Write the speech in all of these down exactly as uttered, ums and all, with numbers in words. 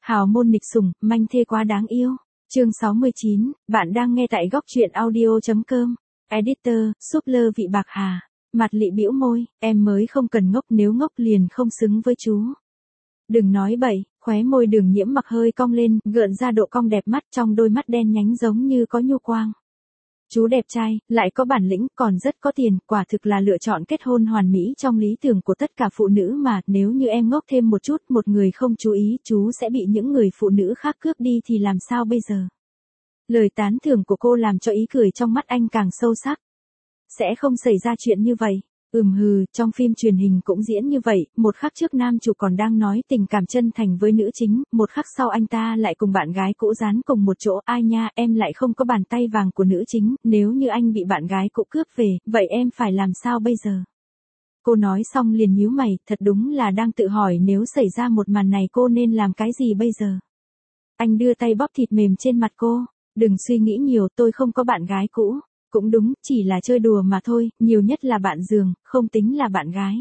Hào môn nghịch sủng, manh thê quá đáng yêu. Chương sáu mươi chín, bạn đang nghe tại góc truyện audio chấm com. Editor, Super vị bạc hà. Mặt Lị bĩu môi, em mới không cần ngốc, nếu ngốc liền không xứng với chú. Đừng nói bậy, khóe môi Đường Nhiễm Mặc hơi cong lên, gợn ra độ cong đẹp mắt, trong đôi mắt đen nhánh giống như có nhu quang. Chú đẹp trai, lại có bản lĩnh, còn rất có tiền, quả thực là lựa chọn kết hôn hoàn mỹ trong lý tưởng của tất cả phụ nữ mà, nếu như em ngốc thêm một chút, một người không chú ý, chú sẽ bị những người phụ nữ khác cướp đi thì làm sao bây giờ? Lời tán thưởng của cô làm cho ý cười trong mắt anh càng sâu sắc. Sẽ không xảy ra chuyện như vậy. Ừm hừ, trong phim truyền hình cũng diễn như vậy, một khắc trước nam chủ còn đang nói tình cảm chân thành với nữ chính, một khắc sau anh ta lại cùng bạn gái cũ dán cùng một chỗ, ai nha, em lại không có bàn tay vàng của nữ chính, nếu như anh bị bạn gái cũ cướp về, vậy em phải làm sao bây giờ? Cô nói xong liền nhíu mày, thật đúng là đang tự hỏi nếu xảy ra một màn này cô nên làm cái gì bây giờ? Anh đưa tay bóp thịt mềm trên mặt cô, đừng suy nghĩ nhiều, tôi không có bạn gái cũ. Cũng đúng, chỉ là chơi đùa mà thôi, nhiều nhất là bạn giường, không tính là bạn gái.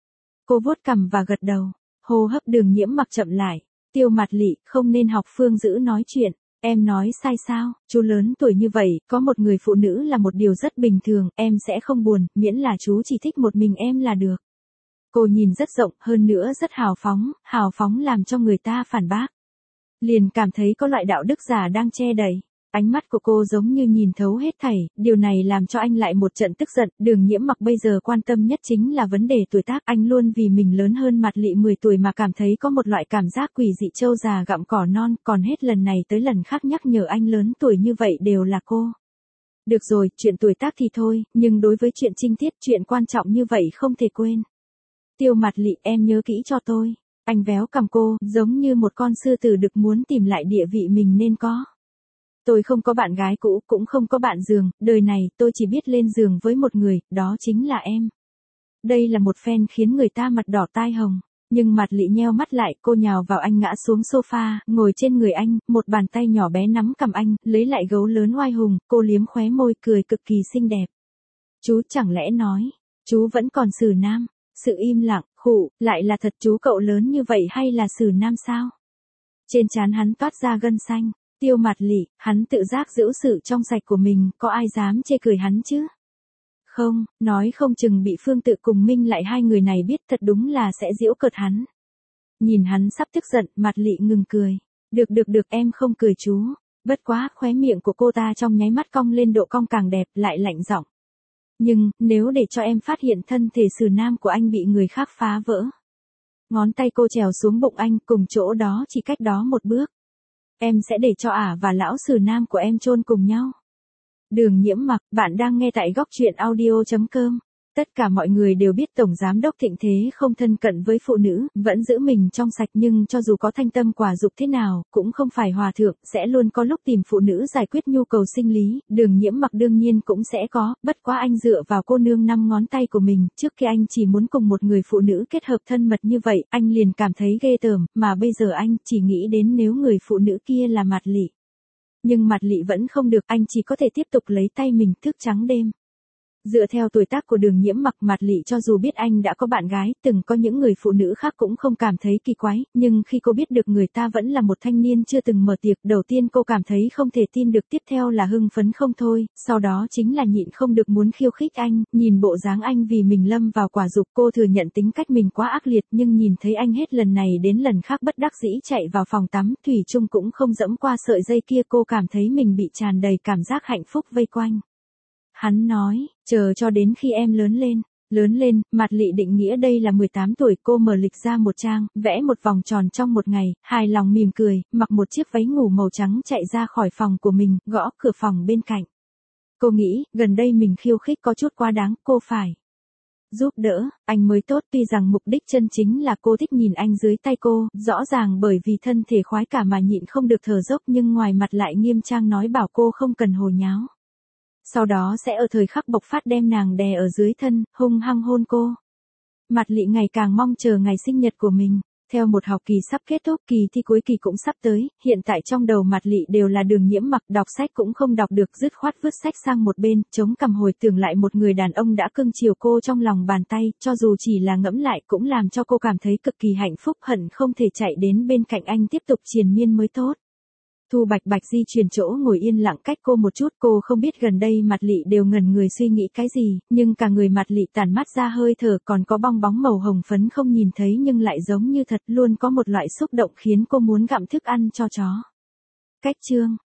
Cô vuốt cằm và gật đầu, hô hấp Đường Nhiễm Mặc chậm lại, Tiêu Mặt Lị, không nên học Phương Dữ nói chuyện, em nói sai sao, chú lớn tuổi như vậy, có một người phụ nữ là một điều rất bình thường, em sẽ không buồn, miễn là chú chỉ thích một mình em là được. Cô nhìn rất rộng, hơn nữa rất hào phóng, hào phóng làm cho người ta phản bác. Liền cảm thấy có loại đạo đức giả đang che đậy. Ánh mắt của cô giống như nhìn thấu hết thảy, điều này làm cho anh lại một trận tức giận, Đường Nhiễm Mặc bây giờ quan tâm nhất chính là vấn đề tuổi tác, anh luôn vì mình lớn hơn Mặt Lị mười tuổi mà cảm thấy có một loại cảm giác quỷ dị, trâu già gặm cỏ non, còn hết lần này tới lần khác nhắc nhở anh lớn tuổi như vậy đều là cô. Được rồi, chuyện tuổi tác thì thôi, nhưng đối với chuyện trinh tiết, chuyện quan trọng như vậy không thể quên. Tiêu Mặt Lị, em nhớ kỹ cho tôi. Anh véo cằm cô, giống như một con sư tử đực muốn tìm lại địa vị mình nên có. Tôi không có bạn gái cũ, cũng không có bạn giường, đời này tôi chỉ biết lên giường với một người, đó chính là em. Đây là một phen khiến người ta mặt đỏ tai hồng, nhưng Mặt Lị nheo mắt lại, cô nhào vào anh ngã xuống sofa, ngồi trên người anh, một bàn tay nhỏ bé nắm cầm anh, lấy lại gấu lớn oai hùng, cô liếm khóe môi cười cực kỳ xinh đẹp. Chú chẳng lẽ nói, chú vẫn còn xử nam, sự im lặng, khụ, lại là thật chú cậu lớn như vậy hay là xử nam sao? Trên trán hắn toát ra gân xanh. Tiêu Mặt Lị, hắn tự giác giữ sự trong sạch của mình, có ai dám chê cười hắn chứ? Không, nói không chừng bị Phương Tự cùng Minh Lại hai người này biết thật đúng là sẽ giễu cợt hắn. Nhìn hắn sắp tức giận, Mặt Lị ngừng cười. Được được được, em không cười chú. Bất quá, khóe miệng của cô ta trong nháy mắt cong lên độ cong càng đẹp, lại lạnh giọng. Nhưng, nếu để cho em phát hiện thân thể xử nam của anh bị người khác phá vỡ. Ngón tay cô trèo xuống bụng anh, cùng chỗ đó chỉ cách đó một bước. Em sẽ để cho ả và lão xử nam của em chôn cùng nhau. Đường Nhiễm Mặc, bạn đang nghe tại góc truyện audio chấm com. Tất cả mọi người đều biết Tổng Giám đốc Thịnh Thế không thân cận với phụ nữ, vẫn giữ mình trong sạch, nhưng cho dù có thanh tâm quả dục thế nào, cũng không phải hòa thượng, sẽ luôn có lúc tìm phụ nữ giải quyết nhu cầu sinh lý, Đường Nhiễm Mặc đương nhiên cũng sẽ có, bất quá anh dựa vào cô nương năm ngón tay của mình, trước khi anh chỉ muốn cùng một người phụ nữ kết hợp thân mật như vậy, anh liền cảm thấy ghê tởm, mà bây giờ anh chỉ nghĩ đến nếu người phụ nữ kia là Mặt Lị. Nhưng Mặt Lị vẫn không được, anh chỉ có thể tiếp tục lấy tay mình thức trắng đêm. Dựa theo tuổi tác của Đường Nhiễm Mặc, Mặt Lị cho dù biết anh đã có bạn gái, từng có những người phụ nữ khác cũng không cảm thấy kỳ quái, nhưng khi cô biết được người ta vẫn là một thanh niên chưa từng mở tiệc, đầu tiên cô cảm thấy không thể tin được, tiếp theo là hưng phấn không thôi, sau đó chính là nhịn không được muốn khiêu khích anh, nhìn bộ dáng anh vì mình lâm vào quả dục, cô thừa nhận tính cách mình quá ác liệt, nhưng nhìn thấy anh hết lần này đến lần khác bất đắc dĩ chạy vào phòng tắm, thủy chung cũng không dẫm qua sợi dây kia, cô cảm thấy mình bị tràn đầy cảm giác hạnh phúc vây quanh. Hắn nói, chờ cho đến khi em lớn lên, lớn lên, Mặt Lị định nghĩa đây là mười tám tuổi, cô mở lịch ra một trang, vẽ một vòng tròn trong một ngày, hài lòng mỉm cười, mặc một chiếc váy ngủ màu trắng chạy ra khỏi phòng của mình, gõ cửa phòng bên cạnh. Cô nghĩ, gần đây mình khiêu khích có chút quá đáng, cô phải giúp đỡ, anh mới tốt, tuy rằng mục đích chân chính là cô thích nhìn anh dưới tay cô, rõ ràng bởi vì thân thể khoái cả mà nhịn không được thở dốc, nhưng ngoài mặt lại nghiêm trang nói bảo cô không cần hồ nháo. Sau đó sẽ ở thời khắc bộc phát đem nàng đè ở dưới thân, hung hăng hôn cô. Mặt Lị ngày càng mong chờ ngày sinh nhật của mình. Theo một học kỳ sắp kết thúc, kỳ thi cuối kỳ cũng sắp tới, hiện tại trong đầu Mạt Lị đều là Đường Nhiễm Mặc, đọc sách cũng không đọc được, dứt khoát vứt sách sang một bên, chống cằm hồi tưởng lại một người đàn ông đã cưng chiều cô trong lòng bàn tay, cho dù chỉ là ngẫm lại cũng làm cho cô cảm thấy cực kỳ hạnh phúc, hận không thể chạy đến bên cạnh anh tiếp tục triền miên mới tốt. Thu Bạch Bạch di chuyển chỗ ngồi yên lặng cách cô một chút, cô không biết gần đây Mạt Lị đều ngẩn người suy nghĩ cái gì, nhưng cả người Mạt Lị tản mát ra hơi thở, còn có bong bóng màu hồng phấn không nhìn thấy nhưng lại giống như thật, luôn có một loại xúc động khiến cô muốn gặm thức ăn cho chó. Cách chương